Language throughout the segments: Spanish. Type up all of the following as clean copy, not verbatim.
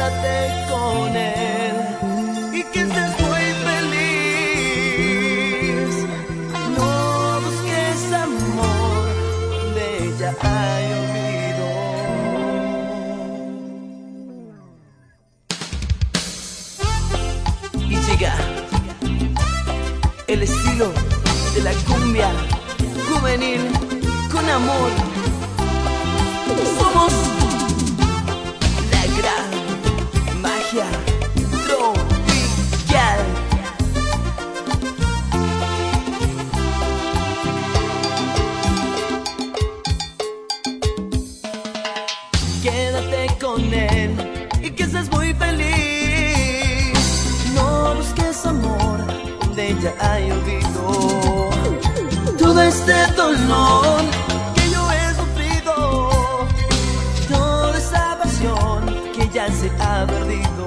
quédate con él y que estés muy feliz. No busques amor donde ya hay olvido. Y llega el estilo de la cumbia juvenil con amor. Somos la gran magia tropical. Quédate con él y que estés muy feliz. No busques amor donde ya hay olvido. Todo este dolor que yo he sufrido, toda esa pasión que ya se ha perdido.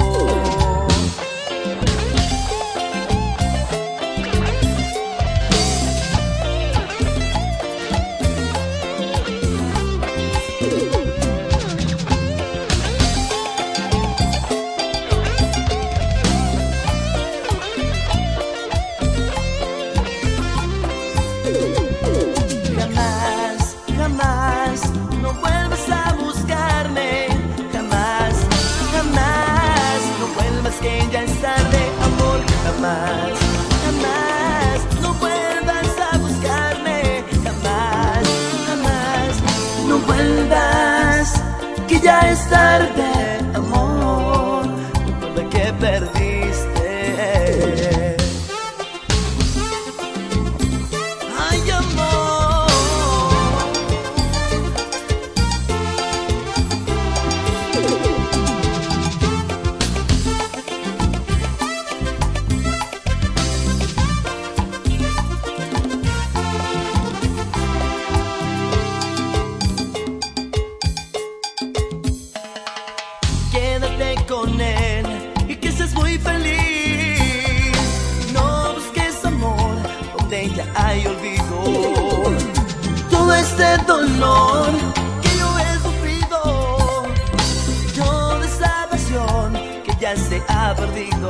Jamás, jamás, no vuelvas a buscarme. Jamás, jamás, no vuelvas, que ya es tarde, amor. Recuerda que perdiste. Ay, amor. Quédate con él y que seas muy feliz. No busques amor donde ya hay olvido. Todo este dolor que yo he sufrido, toda esa pasión que ya se ha perdido.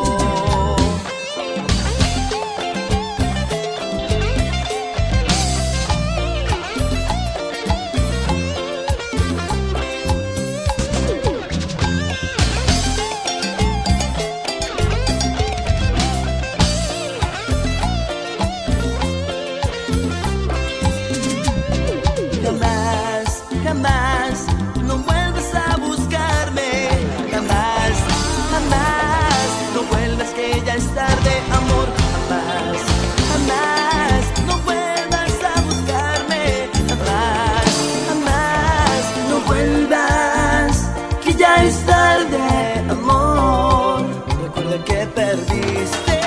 Jamás, no vuelvas a buscarme. Jamás, jamás, no vuelvas que ya es tarde, amor. Jamás, jamás, no vuelvas a buscarme. Jamás, jamás, no vuelvas, que ya es tarde, amor. Recuerda que perdiste.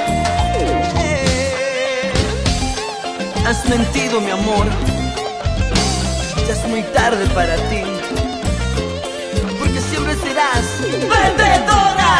Has mentido, mi amor. Ya es muy tarde para ti, porque siempre serás perdedora.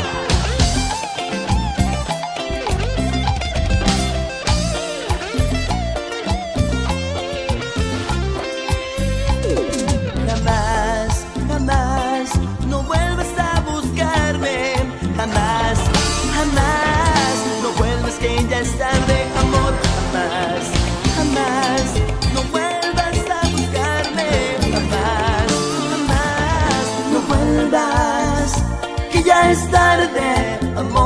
Jamás, jamás, no vuelvas a buscarme. Jamás, jamás, no vuelvas que ya es tarde, amor. Jamás, jamás, no vuelvas que ya es tarde, amor.